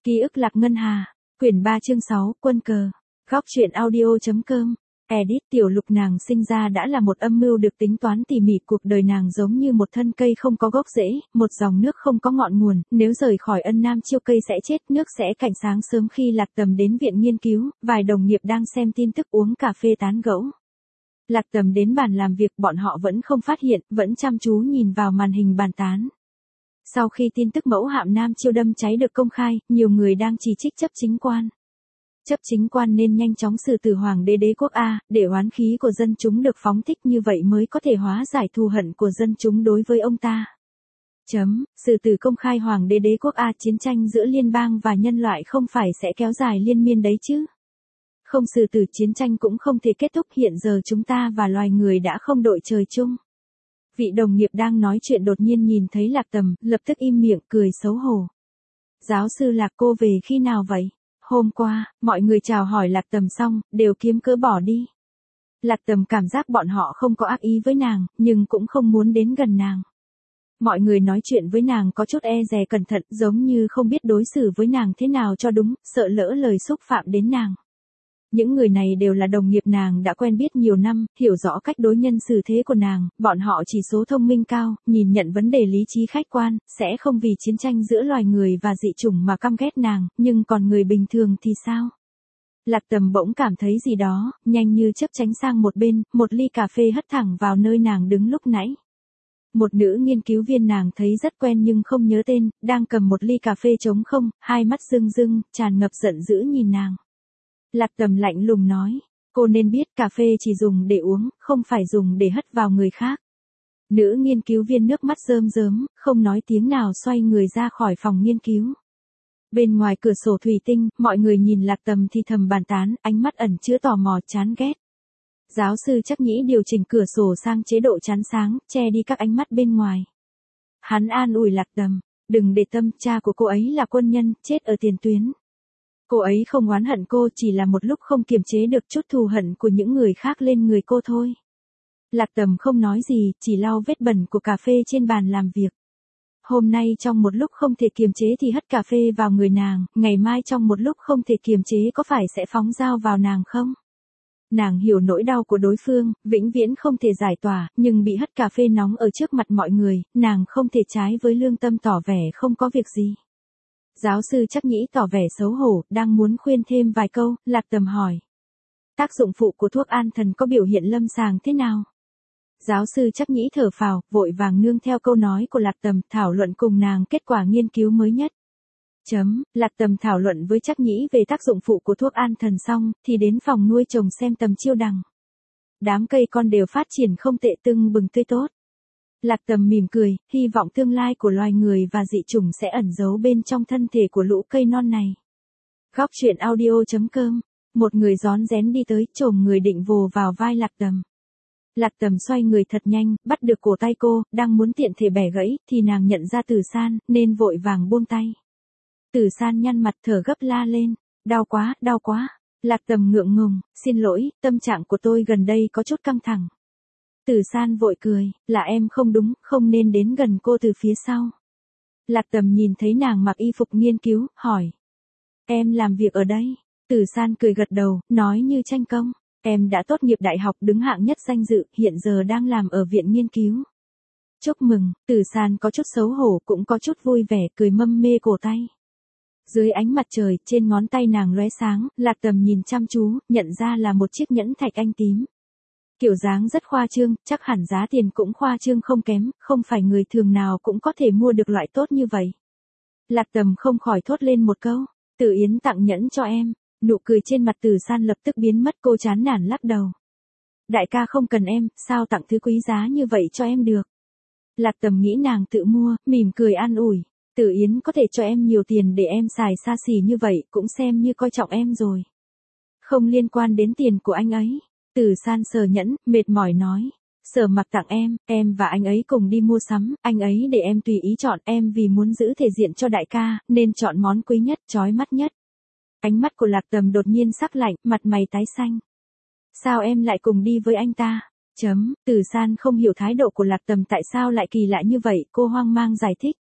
Ký ức Lạc Ngân Hà, quyển 3 chương 6, quân cờ. Góc truyện audio.com. Edit. Tiểu Lục nàng sinh ra đã là một âm mưu được tính toán tỉ mỉ, cuộc đời nàng giống như một thân cây không có gốc rễ, một dòng nước không có ngọn nguồn, nếu rời khỏi Ân Nam Chiêu cây sẽ chết, nước sẽ cạn sáng sớm. Khi Lạc Tầm đến viện nghiên cứu, vài đồng nghiệp đang xem tin tức uống cà phê tán gẫu. Lạc Tầm đến bàn làm việc, bọn họ vẫn không phát hiện, vẫn chăm chú nhìn vào màn hình bàn tán. Sau khi tin tức mẫu hạm Nam Chiêu đâm cháy được công khai, nhiều người đang chỉ trích chấp chính quan. Chấp chính quan nên nhanh chóng xử tử hoàng đế đế quốc A, để oán khí của dân chúng được phóng thích, như vậy mới có thể hóa giải thù hận của dân chúng đối với ông ta. Xử tử công khai hoàng đế đế quốc A, chiến tranh giữa liên bang và nhân loại không phải sẽ kéo dài liên miên đấy chứ. Không xử tử chiến tranh cũng không thể kết thúc, hiện giờ chúng ta và loài người đã không đội trời chung. Vị đồng nghiệp đang nói chuyện đột nhiên nhìn thấy Lạc Tầm, lập tức im miệng, cười xấu hổ. Giáo sư Lạc, cô về khi nào vậy? Hôm qua, mọi người chào hỏi Lạc Tầm xong, đều kiếm cớ bỏ đi. Lạc Tầm cảm giác bọn họ không có ác ý với nàng, nhưng cũng không muốn đến gần nàng. Mọi người nói chuyện với nàng có chút e dè cẩn thận, giống như không biết đối xử với nàng thế nào cho đúng, sợ lỡ lời xúc phạm đến nàng. Những người này đều là đồng nghiệp nàng đã quen biết nhiều năm, hiểu rõ cách đối nhân xử thế của nàng, bọn họ chỉ số thông minh cao, nhìn nhận vấn đề lý trí khách quan, sẽ không vì chiến tranh giữa loài người và dị chủng mà căm ghét nàng, nhưng còn người bình thường thì sao? Lạc Tầm bỗng cảm thấy gì đó, nhanh như chớp tránh sang một bên, một ly cà phê hất thẳng vào nơi nàng đứng lúc nãy. Một nữ nghiên cứu viên nàng thấy rất quen nhưng không nhớ tên, đang cầm một ly cà phê trống không, hai mắt rưng rưng, tràn ngập giận dữ nhìn nàng. Lạc Tầm lạnh lùng nói, cô nên biết cà phê chỉ dùng để uống, không phải dùng để hất vào người khác. Nữ nghiên cứu viên nước mắt rơm rớm, không nói tiếng nào xoay người ra khỏi phòng nghiên cứu. Bên ngoài cửa sổ thủy tinh, mọi người nhìn Lạc Tầm thì thầm bàn tán, ánh mắt ẩn chứa tò mò chán ghét. Giáo sư chắc nhĩ điều chỉnh cửa sổ sang chế độ chắn sáng, che đi các ánh mắt bên ngoài. Hắn an ủi Lạc Tầm, đừng để tâm, cha của cô ấy là quân nhân, chết ở tiền tuyến. Cô ấy không oán hận cô, chỉ là một lúc không kiềm chế được chút thù hận của những người khác lên người cô thôi. Lạc Tầm không nói gì, chỉ lau vết bẩn của cà phê trên bàn làm việc. Hôm nay trong một lúc không thể kiềm chế thì hất cà phê vào người nàng, ngày mai trong một lúc không thể kiềm chế có phải sẽ phóng dao vào nàng không? Nàng hiểu nỗi đau của đối phương, vĩnh viễn không thể giải tỏa, nhưng bị hất cà phê nóng ở trước mặt mọi người, nàng không thể trái với lương tâm tỏ vẻ không có việc gì. Giáo sư chắc nhĩ tỏ vẻ xấu hổ, đang muốn khuyên thêm vài câu, Lạc Tầm hỏi. Tác dụng phụ của thuốc an thần có biểu hiện lâm sàng thế nào? Giáo sư chắc nhĩ thở phào, vội vàng nương theo câu nói của Lạc Tầm, thảo luận cùng nàng kết quả nghiên cứu mới nhất. Lạc Tầm thảo luận với chắc nhĩ về tác dụng phụ của thuốc an thần xong, thì đến phòng nuôi trồng xem Tầm Chiêu đằng. Đám cây con đều phát triển không tệ, tưng bừng tươi tốt. Lạc Tầm mỉm cười, hy vọng tương lai của loài người và dị chủng sẽ ẩn giấu bên trong thân thể của lũ cây non này. Góc truyện audio.com. Một người rón rén đi tới, chồm người định vồ vào vai Lạc Tầm. Lạc Tầm xoay người thật nhanh, bắt được cổ tay cô, đang muốn tiện thể bẻ gãy, thì nàng nhận ra Tử San, nên vội vàng buông tay. Tử San nhăn mặt thở gấp la lên, đau quá, đau quá. Lạc Tầm ngượng ngùng, xin lỗi, tâm trạng của tôi gần đây có chút căng thẳng. Tử San vội cười, là em không đúng, không nên đến gần cô từ phía sau. Lạc Tầm nhìn thấy nàng mặc y phục nghiên cứu, hỏi. Em làm việc ở đây? Tử San cười gật đầu, nói như tranh công. Em đã tốt nghiệp đại học đứng hạng nhất danh dự, hiện giờ đang làm ở viện nghiên cứu. Chúc mừng. Tử San có chút xấu hổ, cũng có chút vui vẻ, cười mâm mê cổ tay. Dưới ánh mặt trời, trên ngón tay nàng lóe sáng, Lạc Tầm nhìn chăm chú, nhận ra là một chiếc nhẫn thạch anh tím. Kiểu dáng rất khoa trương, chắc hẳn giá tiền cũng khoa trương không kém, không phải người thường nào cũng có thể mua được loại tốt như vậy. Lạc Tầm không khỏi thốt lên một câu, Tử Yến tặng nhẫn cho em. Nụ cười trên mặt Tử San lập tức biến mất, cô chán nản lắc đầu. Đại ca không cần em, sao tặng thứ quý giá như vậy cho em được. Lạc Tầm nghĩ nàng tự mua, mỉm cười an ủi. Tử Yến có thể cho em nhiều tiền để em xài xa xỉ như vậy, cũng xem như coi trọng em rồi. Không liên quan đến tiền của anh ấy. Tử San sờ nhẫn, mệt mỏi nói. Sở Mặc tặng em và anh ấy cùng đi mua sắm, anh ấy để em tùy ý chọn, em vì muốn giữ thể diện cho đại ca, nên chọn món quý nhất, chói mắt nhất. Ánh mắt của Lạc Tầm đột nhiên sắc lạnh, mặt mày tái xanh. Sao em lại cùng đi với anh ta? Tử San không hiểu thái độ của Lạc Tầm tại sao lại kỳ lạ như vậy, cô hoang mang giải thích.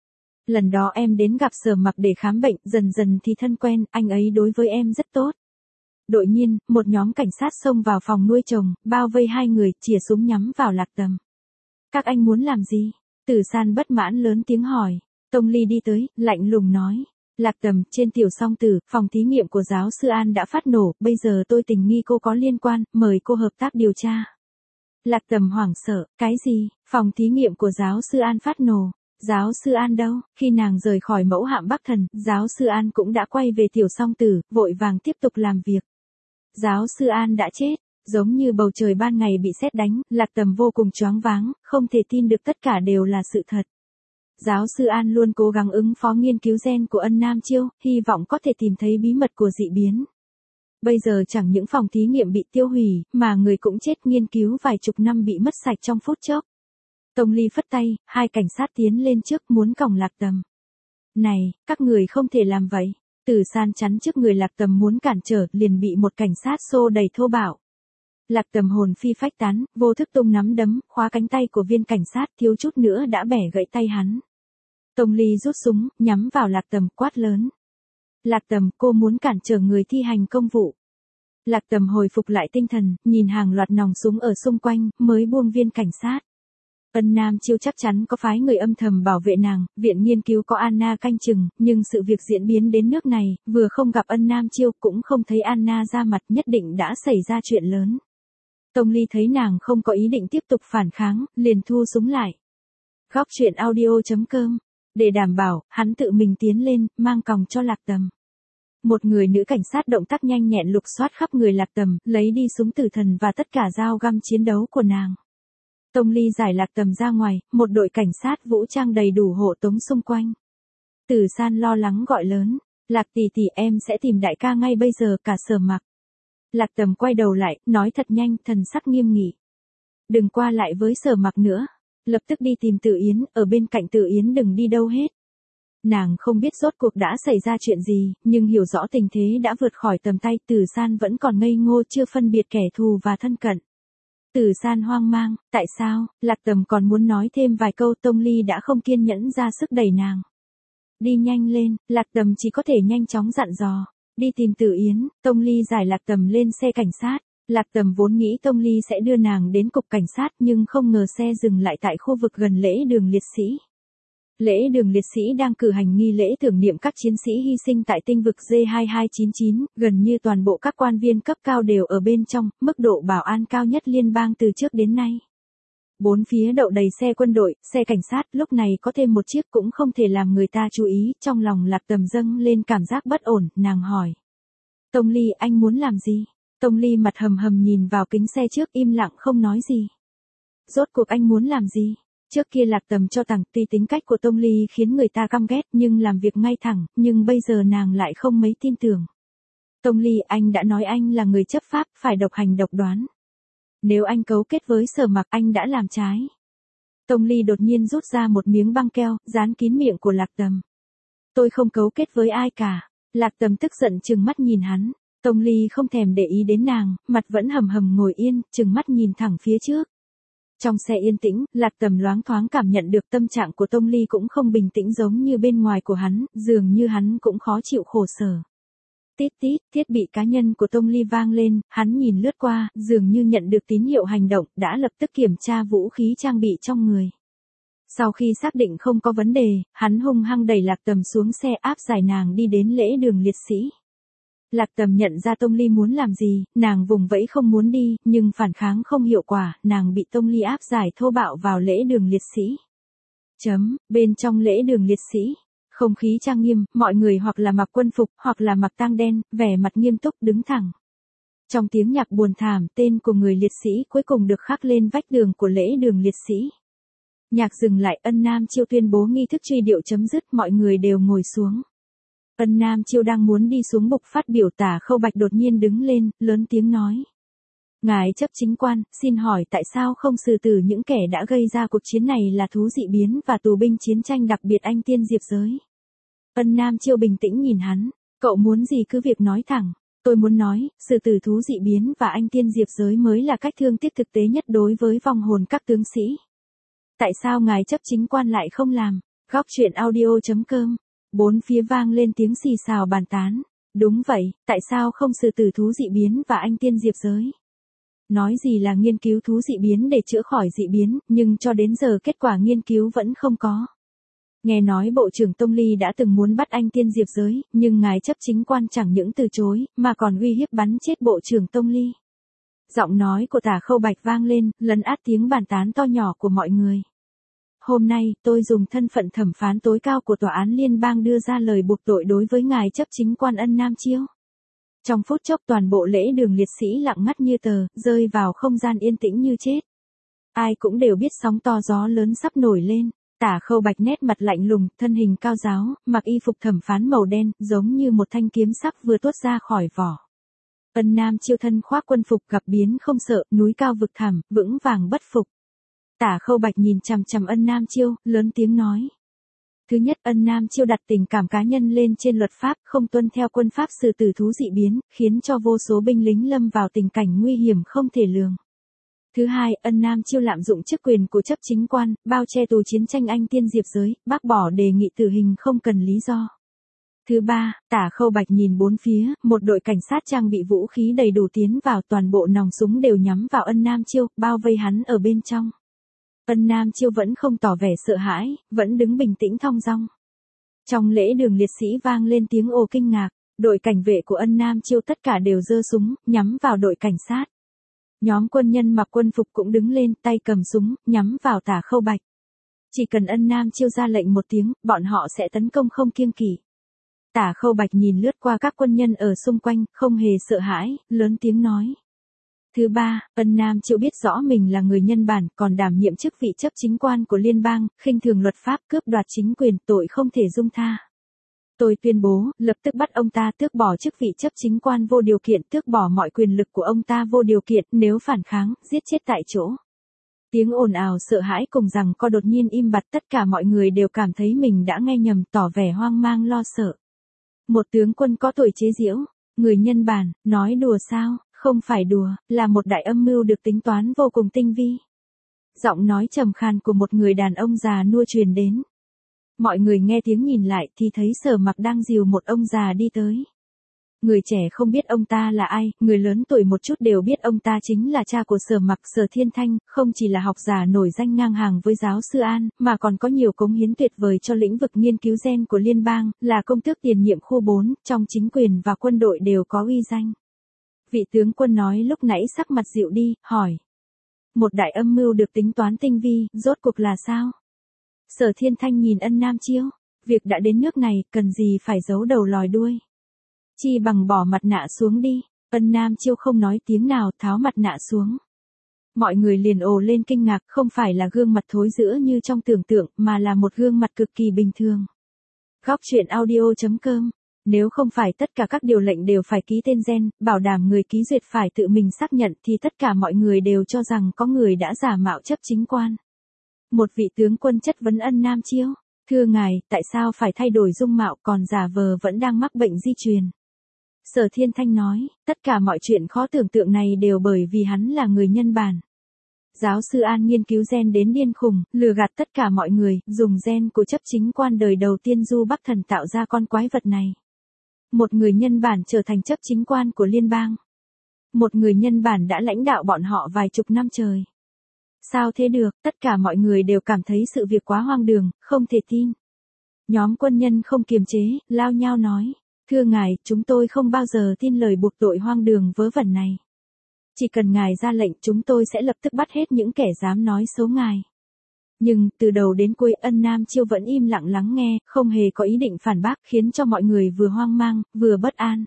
Lần đó em đến gặp Sở Mặc để khám bệnh, dần dần thì thân quen, anh ấy đối với em rất tốt. Đột nhiên, một nhóm cảnh sát xông vào phòng nuôi trồng, bao vây hai người, chìa súng nhắm vào Lạc Tầm. Các anh muốn làm gì? Tử San bất mãn lớn tiếng hỏi. Tông Ly đi tới, lạnh lùng nói. Lạc Tầm, trên Tiểu Song Tử, phòng thí nghiệm của giáo sư An đã phát nổ, bây giờ tôi tình nghi cô có liên quan, mời cô hợp tác điều tra. Lạc Tầm hoảng sợ, cái gì? Phòng thí nghiệm của giáo sư An phát nổ. Giáo sư An đâu? Khi nàng rời khỏi mẫu hạm Bắc Thần, giáo sư An cũng đã quay về Tiểu Song Tử, vội vàng tiếp tục làm việc. Giáo sư An đã chết, giống như bầu trời ban ngày bị sét đánh, Lạc Tầm vô cùng choáng váng, không thể tin được tất cả đều là sự thật. Giáo sư An luôn cố gắng ứng phó nghiên cứu gen của Ân Nam Chiêu, hy vọng có thể tìm thấy bí mật của dị biến. Bây giờ chẳng những phòng thí nghiệm bị tiêu hủy, mà người cũng chết, nghiên cứu vài chục năm bị mất sạch trong phút chốc. Tông Ly phất tay, hai cảnh sát tiến lên trước muốn còng Lạc Tầm. Này, các người không thể làm vậy. Tử San chắn trước người Lạc Tầm muốn cản trở, liền bị một cảnh sát xô đầy thô bạo. Lạc Tầm hồn phi phách tán, vô thức tung nắm đấm, khóa cánh tay của viên cảnh sát, thiếu chút nữa đã bẻ gãy tay hắn. Tông Ly rút súng, nhắm vào Lạc Tầm, quát lớn. Lạc Tầm, cô muốn cản trở người thi hành công vụ. Lạc Tầm hồi phục lại tinh thần, nhìn hàng loạt nòng súng ở xung quanh, mới buông viên cảnh sát. Ân Nam Chiêu chắc chắn có phái người âm thầm bảo vệ nàng, viện nghiên cứu có Anna canh chừng, nhưng sự việc diễn biến đến nước này, vừa không gặp Ân Nam Chiêu cũng không thấy Anna ra mặt, nhất định đã xảy ra chuyện lớn. Tông Ly thấy nàng không có ý định tiếp tục phản kháng, liền thu súng lại. Góc truyện audio.com. Để đảm bảo, hắn tự mình tiến lên, mang còng cho Lạc Tầm. Một người nữ cảnh sát động tác nhanh nhẹn lục soát khắp người Lạc Tầm, lấy đi súng tử thần và tất cả dao găm chiến đấu của nàng. Tông Ly giải Lạc Tầm ra ngoài, một đội cảnh sát vũ trang đầy đủ hộ tống xung quanh. Tử San lo lắng gọi lớn. Lạc tỷ tỷ, em sẽ tìm đại ca ngay bây giờ, cả Sở Mặc. Lạc Tầm quay đầu lại, nói thật nhanh, thần sắc nghiêm nghị. Đừng qua lại với Sở Mặc nữa. Lập tức đi tìm Tử Yến, ở bên cạnh Tử Yến đừng đi đâu hết. Nàng không biết rốt cuộc đã xảy ra chuyện gì, nhưng hiểu rõ tình thế đã vượt khỏi tầm tay, Tử San vẫn còn ngây ngô chưa phân biệt kẻ thù và thân cận. Tử San hoang mang, tại sao? Lạc Tầm còn muốn nói thêm vài câu, Tông Ly đã không kiên nhẫn ra sức đẩy nàng. Đi nhanh lên, Lạc Tầm chỉ có thể nhanh chóng dặn dò. Đi tìm Tử Yến, Tông Ly giải Lạc Tầm lên xe cảnh sát. Lạc Tầm vốn nghĩ Tông Ly sẽ đưa nàng đến cục cảnh sát nhưng không ngờ xe dừng lại tại khu vực gần lễ đường liệt sĩ. Lễ đường liệt sĩ đang cử hành nghi lễ tưởng niệm các chiến sĩ hy sinh tại tinh vực J2299, gần như toàn bộ các quan viên cấp cao đều ở bên trong, mức độ bảo an cao nhất liên bang từ trước đến nay. Bốn phía đậu đầy xe quân đội, xe cảnh sát, lúc này có thêm một chiếc cũng không thể làm người ta chú ý, trong lòng Lạc Tầm dâng lên cảm giác bất ổn, nàng hỏi. Tông Ly, anh muốn làm gì? Tông Ly mặt hầm hầm nhìn vào kính xe trước, im lặng không nói gì. Rốt cuộc anh muốn làm gì? Trước kia Lạc Tầm cho rằng tuy tính cách của Tông Ly khiến người ta căm ghét nhưng làm việc ngay thẳng, nhưng bây giờ nàng lại không mấy tin tưởng. Tông Ly, anh đã nói anh là người chấp pháp, phải độc hành độc đoán. Nếu anh cấu kết với Sở Mặc, anh đã làm trái. Tông Ly đột nhiên rút ra một miếng băng keo, dán kín miệng của Lạc Tầm. Tôi không cấu kết với ai cả. Lạc Tầm tức giận trừng mắt nhìn hắn. Tông Ly không thèm để ý đến nàng, mặt vẫn hầm hầm ngồi yên, trừng mắt nhìn thẳng phía trước. Trong xe yên tĩnh, Lạc Tầm loáng thoáng cảm nhận được tâm trạng của Tông Ly cũng không bình tĩnh giống như bên ngoài của hắn, dường như hắn cũng khó chịu khổ sở. Tít tít, thiết bị cá nhân của Tông Ly vang lên, hắn nhìn lướt qua, dường như nhận được tín hiệu hành động, đã lập tức kiểm tra vũ khí trang bị trong người. Sau khi xác định không có vấn đề, hắn hung hăng đẩy Lạc Tầm xuống xe áp giải nàng đi đến lễ đường liệt sĩ. Lạc Tầm nhận ra Tông Ly muốn làm gì, nàng vùng vẫy không muốn đi, nhưng phản kháng không hiệu quả, nàng bị Tông Ly áp giải thô bạo vào lễ đường liệt sĩ. Bên trong lễ đường liệt sĩ, không khí trang nghiêm, mọi người hoặc là mặc quân phục, hoặc là mặc tang đen, vẻ mặt nghiêm túc đứng thẳng. Trong tiếng nhạc buồn thảm, tên của người liệt sĩ cuối cùng được khắc lên vách tường của lễ đường liệt sĩ. Nhạc dừng lại, Ân Nam Chiêu tuyên bố nghi thức truy điệu chấm dứt, mọi người đều ngồi xuống. Ân Nam Chiêu đang muốn đi xuống bục phát biểu, Tả Khâu Bạch đột nhiên đứng lên, lớn tiếng nói. Ngài chấp chính quan, xin hỏi tại sao không xử tử những kẻ đã gây ra cuộc chiến này là thú dị biến và tù binh chiến tranh, đặc biệt anh tiên diệp giới? Ân Nam Chiêu bình tĩnh nhìn hắn, cậu muốn gì cứ việc nói thẳng, tôi muốn nói, xử tử thú dị biến và anh tiên diệp giới mới là cách thương tiếc thực tế nhất đối với vong hồn các tướng sĩ. Tại sao ngài chấp chính quan lại không làm? Góc truyện audio.com. Bốn phía vang lên tiếng xì xào bàn tán. Đúng vậy, tại sao không xử tử thú dị biến và anh tiên diệp giới? Nói gì là nghiên cứu thú dị biến để chữa khỏi dị biến, nhưng cho đến giờ kết quả nghiên cứu vẫn không có. Nghe nói Bộ trưởng Tông Ly đã từng muốn bắt anh tiên diệp giới, nhưng ngài chấp chính quan chẳng những từ chối, mà còn uy hiếp bắn chết Bộ trưởng Tông Ly. Giọng nói của Tả Khâu Bạch vang lên, lấn át tiếng bàn tán to nhỏ của mọi người. Hôm nay, tôi dùng thân phận thẩm phán tối cao của Tòa án Liên bang đưa ra lời buộc tội đối với ngài chấp chính quan Ân Nam Chiêu. Trong phút chốc toàn bộ lễ đường liệt sĩ lặng ngắt như tờ, rơi vào không gian yên tĩnh như chết. Ai cũng đều biết sóng to gió lớn sắp nổi lên. Tả Khâu Bạch nét mặt lạnh lùng, thân hình cao giáo, mặc y phục thẩm phán màu đen, giống như một thanh kiếm sắc vừa tuốt ra khỏi vỏ. Ân Nam Chiêu thân khoác quân phục gặp biến không sợ, núi cao vực thẳm, vững vàng bất phục. Tả Khâu Bạch nhìn chằm chằm Ân Nam Chiêu, lớn tiếng nói. Thứ nhất, Ân Nam Chiêu đặt tình cảm cá nhân lên trên luật pháp, không tuân theo quân pháp xử tử thú dị biến, khiến cho vô số binh lính lâm vào tình cảnh nguy hiểm không thể lường. Thứ hai, Ân Nam Chiêu lạm dụng chức quyền của chấp chính quan, bao che tù chiến tranh anh tiên diệp giới, bác bỏ đề nghị tử hình không cần lý do. Thứ ba, Tả Khâu Bạch nhìn bốn phía, một đội cảnh sát trang bị vũ khí đầy đủ tiến vào, toàn bộ nòng súng đều nhắm vào Ân Nam Chiêu, bao vây hắn ở bên trong. Ân Nam Chiêu vẫn không tỏ vẻ sợ hãi, vẫn đứng bình tĩnh thong dong. Trong lễ đường liệt sĩ vang lên tiếng ồ kinh ngạc, đội cảnh vệ của Ân Nam Chiêu tất cả đều giơ súng, nhắm vào đội cảnh sát. Nhóm quân nhân mặc quân phục cũng đứng lên, tay cầm súng, nhắm vào Tả Khâu Bạch. Chỉ cần Ân Nam Chiêu ra lệnh một tiếng, bọn họ sẽ tấn công không kiêng kỵ. Tả Khâu Bạch nhìn lướt qua các quân nhân ở xung quanh, không hề sợ hãi, lớn tiếng nói. Thứ ba, Ân Nam Chiêu biết rõ mình là người nhân bản, còn đảm nhiệm chức vị chấp chính quan của liên bang, khinh thường luật pháp, cướp đoạt chính quyền, tội không thể dung tha. Tôi tuyên bố, lập tức bắt ông ta tước bỏ chức vị chấp chính quan vô điều kiện, tước bỏ mọi quyền lực của ông ta vô điều kiện, nếu phản kháng, giết chết tại chỗ. Tiếng ồn ào sợ hãi cùng rằng co đột nhiên im bặt, tất cả mọi người đều cảm thấy mình đã nghe nhầm, tỏ vẻ hoang mang lo sợ. Một tướng quân có tuổi chế giễu, người nhân bản, nói đùa sao? Không phải đùa, là một đại âm mưu được tính toán vô cùng tinh vi. Giọng nói trầm khàn của một người đàn ông già nua truyền đến. Mọi người nghe tiếng nhìn lại thì thấy Sở Mặc đang dìu một ông già đi tới. Người trẻ không biết ông ta là ai, người lớn tuổi một chút đều biết ông ta chính là cha của Sở Mặc, Sở Thiên Thanh, không chỉ là học giả nổi danh ngang hàng với giáo sư An, mà còn có nhiều cống hiến tuyệt vời cho lĩnh vực nghiên cứu gen của liên bang, là công tước tiền nhiệm khu 4, trong chính quyền và quân đội đều có uy danh. Vị tướng quân nói lúc nãy sắc mặt dịu đi, hỏi. Một đại âm mưu được tính toán tinh vi, rốt cuộc là sao? Sở Thiên Thanh nhìn Ân Nam Chiêu, việc đã đến nước này, cần gì phải giấu đầu lòi đuôi. Chi bằng bỏ mặt nạ xuống đi. Ân Nam Chiêu không nói tiếng nào, tháo mặt nạ xuống. Mọi người liền ồ lên kinh ngạc, không phải là gương mặt thối rữa như trong tưởng tượng, mà là một gương mặt cực kỳ bình thường. Góc truyện audio.com. Nếu không phải tất cả các điều lệnh đều phải ký tên gen, bảo đảm người ký duyệt phải tự mình xác nhận thì tất cả mọi người đều cho rằng có người đã giả mạo chấp chính quan. Một vị tướng quân chất vấn Ân Nam Chiêu. Thưa ngài, tại sao phải thay đổi dung mạo còn giả vờ vẫn đang mắc bệnh di truyền? Sở Thiên Thanh nói, tất cả mọi chuyện khó tưởng tượng này đều bởi vì hắn là người nhân bản. Giáo sư An nghiên cứu gen đến điên khùng, lừa gạt tất cả mọi người, dùng gen của chấp chính quan đời đầu tiên Du Bắc Thần tạo ra con quái vật này. Một người nhân bản trở thành chấp chính quan của liên bang. Một người nhân bản đã lãnh đạo bọn họ vài chục năm trời. Sao thế được, tất cả mọi người đều cảm thấy sự việc quá hoang đường, không thể tin. Nhóm quân nhân không kiềm chế, lao nhao nói. Thưa ngài, chúng tôi không bao giờ tin lời buộc tội hoang đường vớ vẩn này. Chỉ cần ngài ra lệnh chúng tôi sẽ lập tức bắt hết những kẻ dám nói xấu ngài. Nhưng, từ đầu đến cuối Ân Nam Chiêu vẫn im lặng lắng nghe, không hề có ý định phản bác, khiến cho mọi người vừa hoang mang, vừa bất an.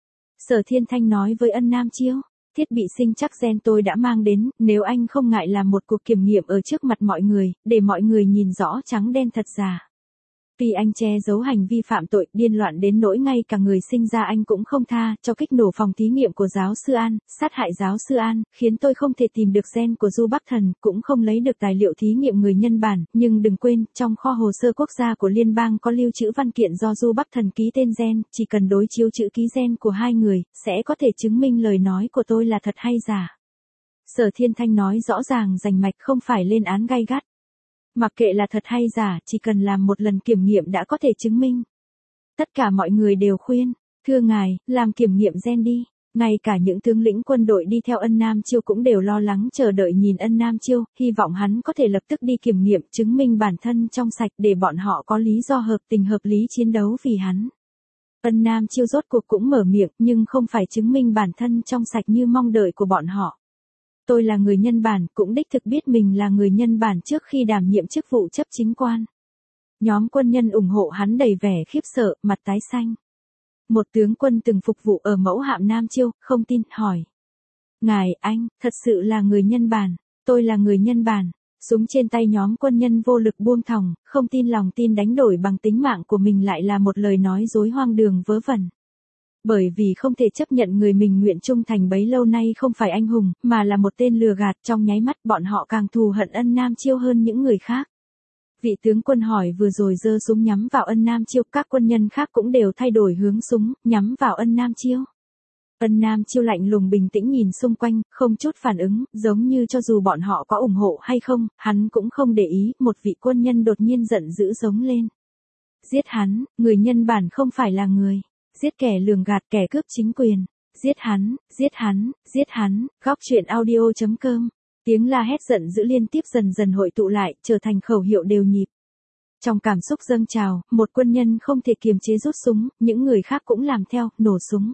Sở Thiên Thanh nói với Ân Nam Chiêu, thiết bị sinh chắc gen tôi đã mang đến, nếu anh không ngại làm một cuộc kiểm nghiệm ở trước mặt mọi người, để mọi người nhìn rõ trắng đen thật giả. Vì anh che giấu hành vi phạm tội, điên loạn đến nỗi ngay cả người sinh ra anh cũng không tha, cho kích nổ phòng thí nghiệm của giáo sư An, sát hại giáo sư An, khiến tôi không thể tìm được gen của Du Bắc Thần, cũng không lấy được tài liệu thí nghiệm người nhân bản, nhưng đừng quên, trong kho hồ sơ quốc gia của liên bang có lưu trữ văn kiện do Du Bắc Thần ký tên gen, chỉ cần đối chiếu chữ ký gen của hai người, sẽ có thể chứng minh lời nói của tôi là thật hay giả. Sở Thiên Thanh nói rõ ràng rành mạch, không phải lên án gay gắt. Mặc kệ là thật hay giả, chỉ cần làm một lần kiểm nghiệm đã có thể chứng minh. Tất cả mọi người đều khuyên, thưa ngài, làm kiểm nghiệm gen đi. Ngay cả những tướng lĩnh quân đội đi theo Ân Nam Chiêu cũng đều lo lắng chờ đợi nhìn Ân Nam Chiêu, hy vọng hắn có thể lập tức đi kiểm nghiệm chứng minh bản thân trong sạch để bọn họ có lý do hợp tình hợp lý chiến đấu vì hắn. Ân Nam Chiêu rốt cuộc cũng mở miệng nhưng không phải chứng minh bản thân trong sạch như mong đợi của bọn họ. Tôi là người nhân bản, cũng đích thực biết mình là người nhân bản trước khi đảm nhiệm chức vụ chấp chính quan. Nhóm quân nhân ủng hộ hắn đầy vẻ khiếp sợ, mặt tái xanh. Một tướng quân từng phục vụ ở mẫu hạm Nam Chiêu, không tin, hỏi. Ngài, anh, thật sự là người nhân bản, tôi là người nhân bản. Súng trên tay nhóm quân nhân vô lực buông thòng, không tin lòng tin đánh đổi bằng tính mạng của mình lại là một lời nói dối hoang đường vớ vẩn. Bởi vì không thể chấp nhận người mình nguyện trung thành bấy lâu nay không phải anh hùng, mà là một tên lừa gạt, trong nháy mắt bọn họ càng thù hận Ân Nam Chiêu hơn những người khác. Vị tướng quân hỏi vừa rồi giơ súng nhắm vào Ân Nam Chiêu, các quân nhân khác cũng đều thay đổi hướng súng, nhắm vào Ân Nam Chiêu. Ân Nam Chiêu lạnh lùng bình tĩnh nhìn xung quanh, không chút phản ứng, giống như cho dù bọn họ có ủng hộ hay không, hắn cũng không để ý, một vị quân nhân đột nhiên giận dữ giống lên. Giết hắn, người nhân bản không phải là người. Giết kẻ lường gạt, kẻ cướp chính quyền. Giết hắn, giết hắn, giết hắn. Góc truyện audio.com. Tiếng la hét giận dữ liên tiếp dần dần hội tụ lại, trở thành khẩu hiệu đều nhịp. Trong cảm xúc dâng trào, một quân nhân không thể kiềm chế rút súng, những người khác cũng làm theo, nổ súng.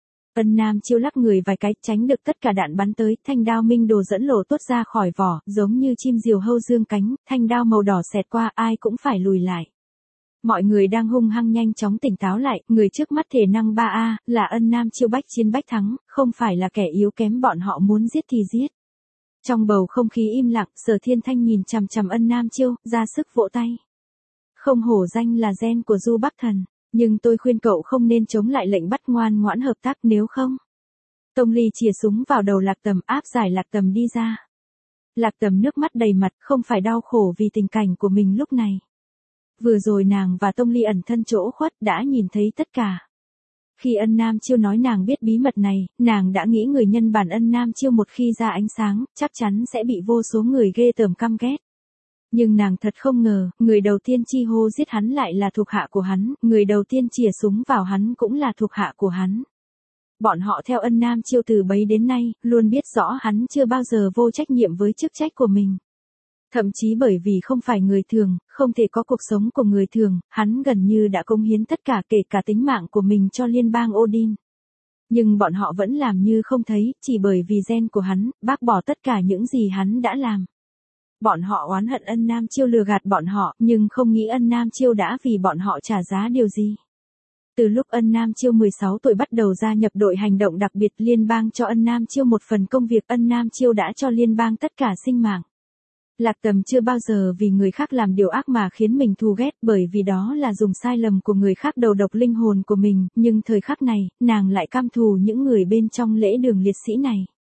Ân Nam Chiêu lắc người vài cái, tránh được tất cả đạn bắn tới, thanh đao minh đồ dẫn lổ tuốt ra khỏi vỏ, giống như chim diều hâu dương cánh, thanh đao màu đỏ xẹt qua, ai cũng phải lùi lại. Mọi người đang hung hăng nhanh chóng tỉnh táo lại, người trước mắt thể năng 3A, là Ân Nam Chiêu bách chiến bách thắng, không phải là kẻ yếu kém bọn họ muốn giết thì giết. Trong bầu không khí im lặng, Sở Thiên Thanh nhìn chằm chằm Ân Nam Chiêu, ra sức vỗ tay. Không hổ danh là gen của Du Bắc Thần, nhưng tôi khuyên cậu không nên chống lại lệnh bắt, ngoan ngoãn hợp tác, nếu không. Tông Ly chìa súng vào đầu Lạc Tầm, áp giải Lạc Tầm đi ra. Lạc Tầm nước mắt đầy mặt, không phải đau khổ vì tình cảnh của mình lúc này. Vừa rồi nàng và Tông Ly ẩn thân chỗ khuất đã nhìn thấy tất cả. Khi Ân Nam Chiêu nói nàng biết bí mật này, nàng đã nghĩ người nhân bản Ân Nam Chiêu một khi ra ánh sáng, chắc chắn sẽ bị vô số người ghê tởm căm ghét. Nhưng nàng thật không ngờ, người đầu tiên chi hô giết hắn lại là thuộc hạ của hắn, người đầu tiên chìa súng vào hắn cũng là thuộc hạ của hắn. Bọn họ theo Ân Nam Chiêu từ bấy đến nay, luôn biết rõ hắn chưa bao giờ vô trách nhiệm với chức trách của mình. Thậm chí bởi vì không phải người thường, không thể có cuộc sống của người thường, hắn gần như đã cống hiến tất cả kể cả tính mạng của mình cho liên bang Odin. Nhưng bọn họ vẫn làm như không thấy, chỉ bởi vì gen của hắn, bác bỏ tất cả những gì hắn đã làm. Bọn họ oán hận Ân Nam Chiêu lừa gạt bọn họ, nhưng không nghĩ Ân Nam Chiêu đã vì bọn họ trả giá điều gì. Từ lúc Ân Nam Chiêu 16 tuổi bắt đầu gia nhập đội hành động đặc biệt, liên bang cho Ân Nam Chiêu một phần công việc, Ân Nam Chiêu đã cho liên bang tất cả sinh mạng. Lạc Tầm chưa bao giờ vì người khác làm điều ác mà khiến mình thù ghét, bởi vì đó là dùng sai lầm của người khác đầu độc linh hồn của mình, nhưng thời khắc này, nàng lại căm thù những người bên trong lễ đường liệt sĩ này.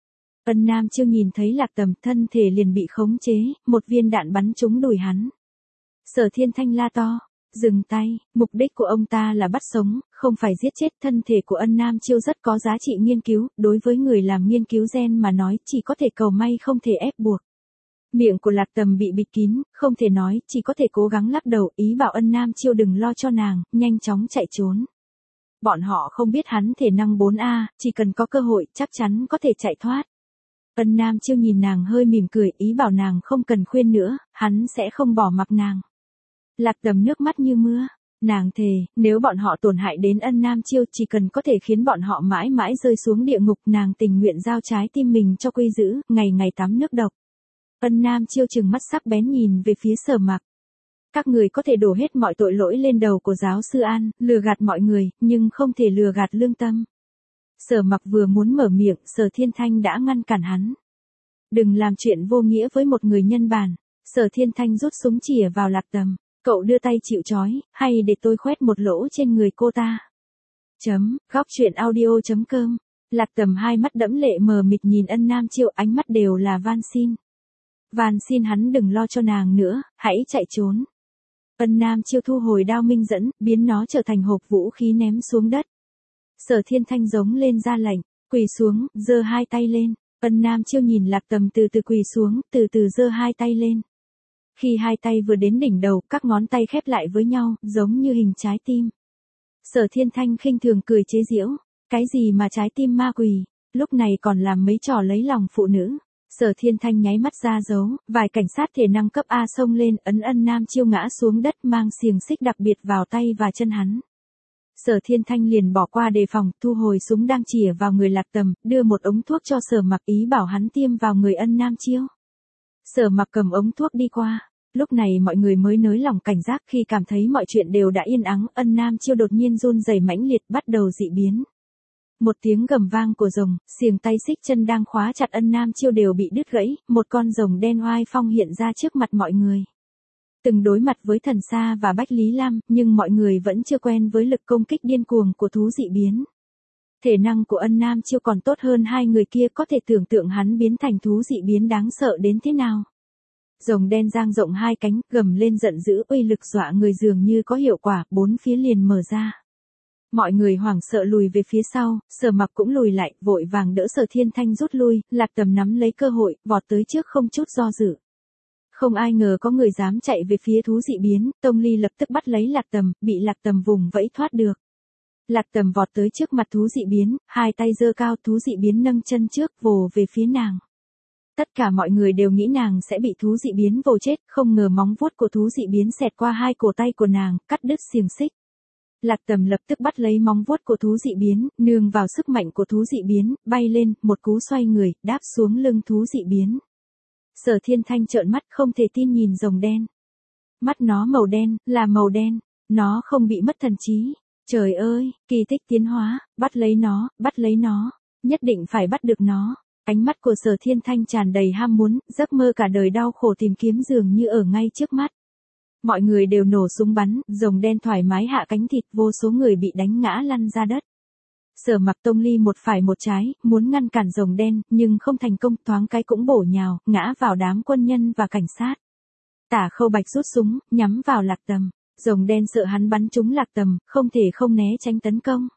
Ân Nam Chiêu nhìn thấy Lạc Tầm, thân thể liền bị khống chế, một viên đạn bắn trúng đùi hắn. Sở Thiên Thanh la to, dừng tay, mục đích của ông ta là bắt sống, không phải giết chết. Thân thể của Ân Nam Chiêu rất có giá trị nghiên cứu, đối với người làm nghiên cứu gen mà nói chỉ có thể cầu may không thể ép buộc. Miệng của Lạc Tầm bị bịt kín, không thể nói, chỉ có thể cố gắng lắc đầu, ý bảo Ân Nam Chiêu đừng lo cho nàng, nhanh chóng chạy trốn. Bọn họ không biết hắn thể năng 4A, chỉ cần có cơ hội, chắc chắn có thể chạy thoát. Ân Nam Chiêu nhìn nàng hơi mỉm cười, ý bảo nàng không cần khuyên nữa, hắn sẽ không bỏ mặc nàng. Lạc Tầm nước mắt như mưa, nàng thề, nếu bọn họ tổn hại đến Ân Nam Chiêu, chỉ cần có thể khiến bọn họ mãi mãi rơi xuống địa ngục, nàng tình nguyện giao trái tim mình cho quy giữ, ngày ngày tắm nước độc. Ân Nam Chiêu trừng mắt sắc bén nhìn về phía Sở Mặc. Các người có thể đổ hết mọi tội lỗi lên đầu của giáo sư An, lừa gạt mọi người, nhưng không thể lừa gạt lương tâm. Sở Mặc vừa muốn mở miệng, Sở Thiên Thanh đã ngăn cản hắn. Đừng làm chuyện vô nghĩa với một người nhân bản. Sở Thiên Thanh rút súng chĩa vào Lạc Tầm. Cậu đưa tay chịu trói, hay để tôi khoét một lỗ trên người cô ta. Góc truyện audio.com. Lạc Tầm hai mắt đẫm lệ mờ mịt nhìn Ân Nam Chiêu, ánh mắt đều là van xin. Van xin hắn đừng lo cho nàng nữa, hãy chạy trốn. Ân Nam Chiêu thu hồi đao minh dẫn, biến nó trở thành hộp vũ khí ném xuống đất. Sở Thiên Thanh giống lên ra lệnh, quỳ xuống, giơ hai tay lên. Ân Nam Chiêu nhìn Lạc Tầm từ từ quỳ xuống, từ từ giơ hai tay lên. Khi hai tay vừa đến đỉnh đầu, các ngón tay khép lại với nhau, giống như hình trái tim. Sở Thiên Thanh khinh thường cười chế giễu. Cái gì mà trái tim ma quỷ, lúc này còn làm mấy trò lấy lòng phụ nữ. Sở Thiên Thanh nháy mắt ra dấu, vài cảnh sát thể năng cấp A xông lên, ấn Ân Nam Chiêu ngã xuống đất, mang xiềng xích đặc biệt vào tay và chân hắn. Sở Thiên Thanh liền bỏ qua đề phòng, thu hồi súng đang chĩa vào người Lạc Tầm, đưa một ống thuốc cho Sở Mặc, ý bảo hắn tiêm vào người Ân Nam Chiêu. Sở Mặc cầm ống thuốc đi qua. Lúc này mọi người mới nới lỏng cảnh giác khi cảm thấy mọi chuyện đều đã yên ắng. Ân Nam Chiêu đột nhiên run rẩy mãnh liệt, bắt đầu dị biến. Một tiếng gầm vang của rồng, xiềng tay xích chân đang khóa chặt Ân Nam Chiêu đều bị đứt gãy, một con rồng đen oai phong hiện ra trước mặt mọi người. Từng đối mặt với Thần Sa và Bách Lý Lam, nhưng mọi người vẫn chưa quen với lực công kích điên cuồng của thú dị biến. Thể năng của Ân Nam Chiêu còn tốt hơn hai người kia, có thể tưởng tượng hắn biến thành thú dị biến đáng sợ đến thế nào. Rồng đen dang rộng hai cánh, gầm lên giận dữ, uy lực dọa người dường như có hiệu quả, bốn phía liền mở ra. Mọi người hoảng sợ lùi về phía sau, Sở Mặc cũng lùi lại, vội vàng đỡ Sở Thiên Thanh rút lui, Lạc Tầm nắm lấy cơ hội, vọt tới trước không chút do dự. Không ai ngờ có người dám chạy về phía thú dị biến, Tông Ly lập tức bắt lấy Lạc Tầm, bị Lạc Tầm vùng vẫy thoát được. Lạc Tầm vọt tới trước mặt thú dị biến, hai tay giơ cao, thú dị biến nâng chân trước, vồ về phía nàng. Tất cả mọi người đều nghĩ nàng sẽ bị thú dị biến vồ chết, không ngờ móng vuốt của thú dị biến xẹt qua hai cổ tay của nàng, cắt đứt xiềng xích. Lạc Tầm lập tức bắt lấy móng vuốt của thú dị biến, nương vào sức mạnh của thú dị biến, bay lên, một cú xoay người, đáp xuống lưng thú dị biến. Sở Thiên Thanh trợn mắt không thể tin nhìn rồng đen. Mắt nó màu đen, là màu đen, nó không bị mất thần trí. Trời ơi, kỳ tích tiến hóa, bắt lấy nó, nhất định phải bắt được nó. Ánh mắt của Sở Thiên Thanh tràn đầy ham muốn, giấc mơ cả đời đau khổ tìm kiếm dường như ở ngay trước mắt. Mọi người đều nổ súng bắn, rồng đen thoải mái hạ cánh thịt, vô số người bị đánh ngã lăn ra đất. Sở Mặc Tông Ly một phải một trái, muốn ngăn cản rồng đen, nhưng không thành công, thoáng cái cũng bổ nhào, ngã vào đám quân nhân và cảnh sát. Tả Khâu Bạch rút súng, nhắm vào Lạc Tầm. Rồng đen sợ hắn bắn trúng Lạc Tầm, không thể không né tránh tấn công.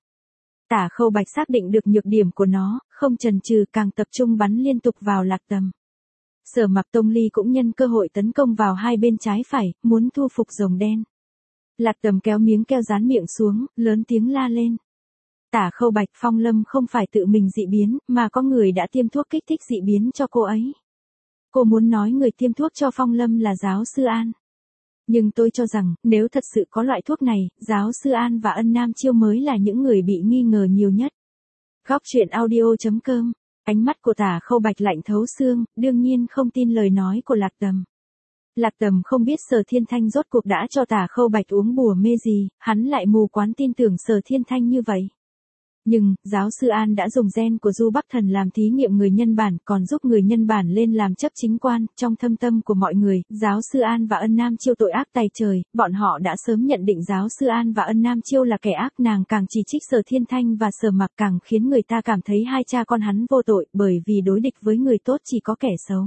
Tả Khâu Bạch xác định được nhược điểm của nó, không chần chừ, càng tập trung bắn liên tục vào Lạc Tầm. Sở Mặc Tông Ly cũng nhân cơ hội tấn công vào hai bên trái phải, muốn thu phục rồng đen. Lạc Tầm kéo miếng keo dán miệng xuống, lớn tiếng la lên. Tả Khâu Bạch, Phong Lâm không phải tự mình dị biến, mà có người đã tiêm thuốc kích thích dị biến cho cô ấy. Cô muốn nói người tiêm thuốc cho Phong Lâm là giáo sư An. Nhưng tôi cho rằng, nếu thật sự có loại thuốc này, giáo sư An và Ân Nam Chiêu mới là những người bị nghi ngờ nhiều nhất. Góc truyện audio.com. Ánh mắt của Tả Khâu Bạch lạnh thấu xương, đương nhiên không tin lời nói của Lạc Tầm. Lạc Tầm không biết Sở Thiên Thanh rốt cuộc đã cho Tả Khâu Bạch uống bùa mê gì, hắn lại mù quáng tin tưởng Sở Thiên Thanh như vậy. Nhưng, giáo sư An đã dùng gen của Du Bắc Thần làm thí nghiệm người nhân bản, còn giúp người nhân bản lên làm chấp chính quan. Trong thâm tâm của mọi người, giáo sư An và Ân Nam Chiêu tội ác tày trời, bọn họ đã sớm nhận định giáo sư An và Ân Nam Chiêu là kẻ ác. Nàng càng chỉ trích Sở Thiên Thanh và Sở Mặc, càng khiến người ta cảm thấy hai cha con hắn vô tội, bởi vì đối địch với người tốt chỉ có kẻ xấu.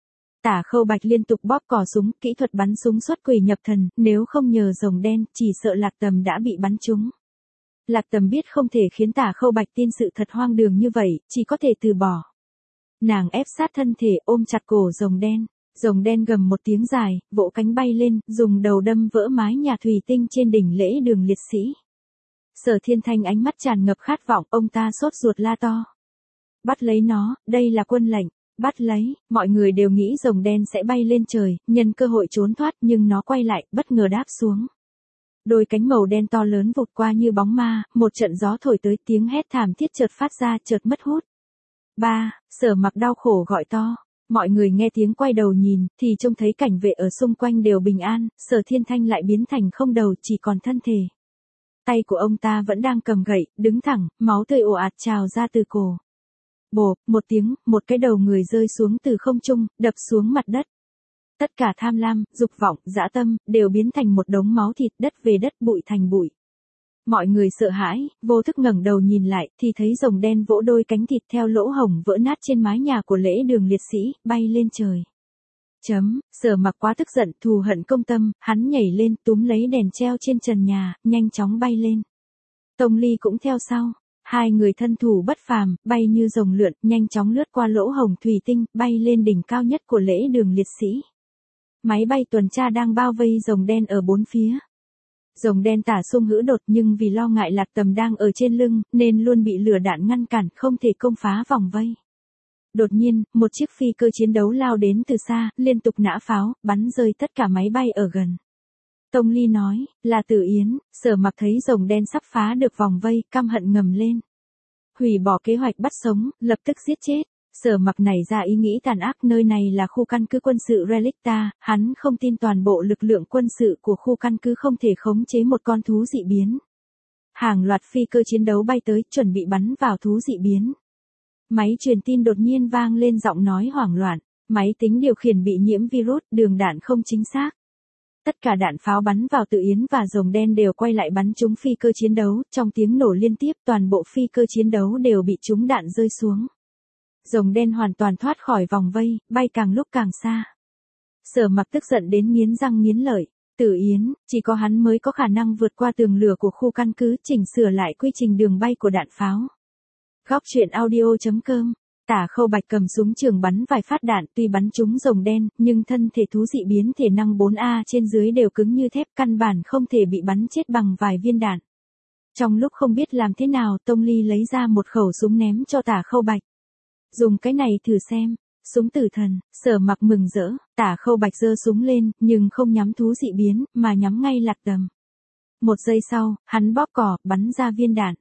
Tả Khâu Bạch liên tục bóp cò súng, kỹ thuật bắn súng xuất quỷ nhập thần, nếu không nhờ rồng đen, chỉ sợ Lạc Tầm đã bị bắn trúng. Lạc Tầm biết không thể khiến Tả Khâu Bạch tin sự thật hoang đường như vậy, chỉ có thể từ bỏ. Nàng ép sát thân thể, ôm chặt cổ rồng đen. Rồng đen gầm một tiếng dài, vỗ cánh bay lên, dùng đầu đâm vỡ mái nhà thủy tinh trên đỉnh lễ đường liệt sĩ. Sở Thiên Thanh ánh mắt tràn ngập khát vọng, ông ta sốt ruột la to. Bắt lấy nó, đây là quân lệnh. Bắt lấy, mọi người đều nghĩ rồng đen sẽ bay lên trời, nhân cơ hội trốn thoát, nhưng nó quay lại, bất ngờ đáp xuống. Đôi cánh màu đen to lớn vụt qua như bóng ma, một trận gió thổi tới, tiếng hét thảm thiết chợt phát ra, chợt mất hút. Sở Mặc đau khổ gọi to. Mọi người nghe tiếng quay đầu nhìn, thì trông thấy cảnh vệ ở xung quanh đều bình an, Sở Thiên Thanh lại biến thành không đầu, chỉ còn thân thể. Tay của ông ta vẫn đang cầm gậy, đứng thẳng, máu tươi ồ ạt trào ra từ cổ. Bộp, một tiếng, một cái đầu người rơi xuống từ không trung, đập xuống mặt đất. Tất cả tham lam, dục vọng, dã tâm, đều biến thành một đống máu thịt, đất về đất, bụi thành bụi. Mọi người sợ hãi, vô thức ngẩng đầu nhìn lại, thì thấy rồng đen vỗ đôi cánh thịt theo lỗ hổng vỡ nát trên mái nhà của lễ đường liệt sĩ, bay lên trời. Sở Mặc quá tức giận, thù hận công tâm, hắn nhảy lên, túm lấy đèn treo trên trần nhà, nhanh chóng bay lên. Tông Ly cũng theo sau. Hai người thân thủ bất phàm, bay như rồng lượn, nhanh chóng lướt qua lỗ hổng thủy tinh, bay lên đỉnh cao nhất của lễ đường liệt sĩ. Máy bay tuần tra đang bao vây rồng đen ở bốn phía. Rồng đen tả xung hữu đột nhưng vì lo ngại Lạc Tầm đang ở trên lưng, nên luôn bị lửa đạn ngăn cản, không thể công phá vòng vây. Đột nhiên, một chiếc phi cơ chiến đấu lao đến từ xa, liên tục nã pháo, bắn rơi tất cả máy bay ở gần. Tông Ly nói, là Tử Yến. Sở Mặc thấy rồng đen sắp phá được vòng vây, căm hận ngầm lên. Hủy bỏ kế hoạch bắt sống, lập tức giết chết. Sở Mặc nảy ra ý nghĩ tàn ác, nơi này là khu căn cứ quân sự Relicta, hắn không tin toàn bộ lực lượng quân sự của khu căn cứ không thể khống chế một con thú dị biến. Hàng loạt phi cơ chiến đấu bay tới, chuẩn bị bắn vào thú dị biến. Máy truyền tin đột nhiên vang lên giọng nói hoảng loạn, máy tính điều khiển bị nhiễm virus, đường đạn không chính xác. Tất cả đạn pháo bắn vào Tử Yến và rồng đen đều quay lại bắn trúng phi cơ chiến đấu, trong tiếng nổ liên tiếp toàn bộ phi cơ chiến đấu đều bị trúng đạn rơi xuống. Rồng đen hoàn toàn thoát khỏi vòng vây, bay càng lúc càng xa. Sở Mặc tức giận đến nghiến răng nghiến lợi. Tử Yến, chỉ có hắn mới có khả năng vượt qua tường lửa của khu căn cứ, chỉnh sửa lại quy trình đường bay của đạn pháo. Góc truyện audio.com. Tả Khâu Bạch cầm súng trường bắn vài phát đạn, tuy bắn trúng rồng đen, nhưng thân thể thú dị biến thể năng 4A trên dưới đều cứng như thép, căn bản không thể bị bắn chết bằng vài viên đạn. Trong lúc không biết làm thế nào, Tông Ly lấy ra một khẩu súng ném cho Tả Khâu Bạch. Dùng cái này thử xem. Súng tử thần. Sở Mặc mừng rỡ. Tả Khâu Bạch giơ súng lên, nhưng không nhắm thú dị biến, mà nhắm ngay Lạc Tầm. Một giây sau, hắn bóp cò, bắn ra viên đạn.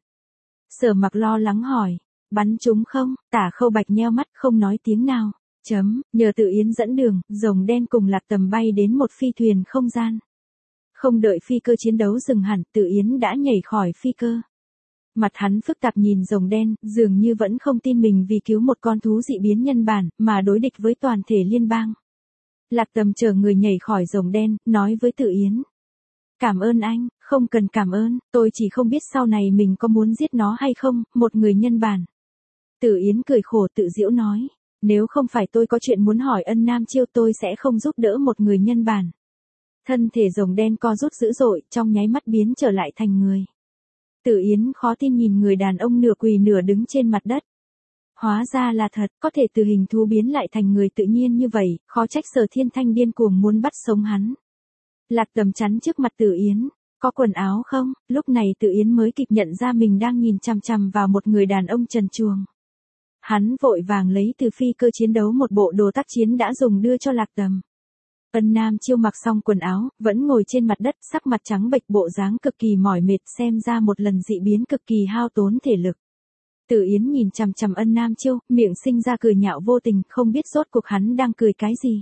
Sở Mặc lo lắng hỏi, bắn trúng không? Tả Khâu Bạch nheo mắt không nói tiếng nào. Nhờ Tử Yến dẫn đường, rồng đen cùng Lạc Tầm bay đến một phi thuyền không gian. Không đợi phi cơ chiến đấu dừng hẳn, Tử Yến đã nhảy khỏi phi cơ. Mặt hắn phức tạp nhìn rồng đen, dường như vẫn không tin mình vì cứu một con thú dị biến nhân bản, mà đối địch với toàn thể liên bang. Lạc Tầm chờ người nhảy khỏi rồng đen, nói với Tử Yến. Cảm ơn anh, không cần cảm ơn, tôi chỉ không biết sau này mình có muốn giết nó hay không, một người nhân bản. Tử Yến cười khổ tự giễu nói, nếu không phải tôi có chuyện muốn hỏi Ân Nam Chiêu tôi sẽ không giúp đỡ một người nhân bản. Thân thể rồng đen co rút dữ dội, trong nháy mắt biến trở lại thành người. Tử Yến khó tin nhìn người đàn ông nửa quỳ nửa đứng trên mặt đất. Hóa ra là thật, có thể từ hình thú biến lại thành người tự nhiên như vậy, khó trách Sở Thiên Thanh điên cuồng muốn bắt sống hắn. Lạc Tầm chắn trước mặt Tử Yến, có quần áo không? Lúc này Tử Yến mới kịp nhận ra mình đang nhìn chằm chằm vào một người đàn ông trần truồng. Hắn vội vàng lấy từ phi cơ chiến đấu một bộ đồ tác chiến đã dùng đưa cho Lạc Tầm. Ân Nam Chiêu mặc xong quần áo, vẫn ngồi trên mặt đất, sắc mặt trắng bệch, bộ dáng cực kỳ mỏi mệt, xem ra một lần dị biến cực kỳ hao tốn thể lực. Tử Yến nhìn chằm chằm Ân Nam Chiêu, miệng sinh ra cười nhạo vô tình, không biết rốt cuộc hắn đang cười cái gì.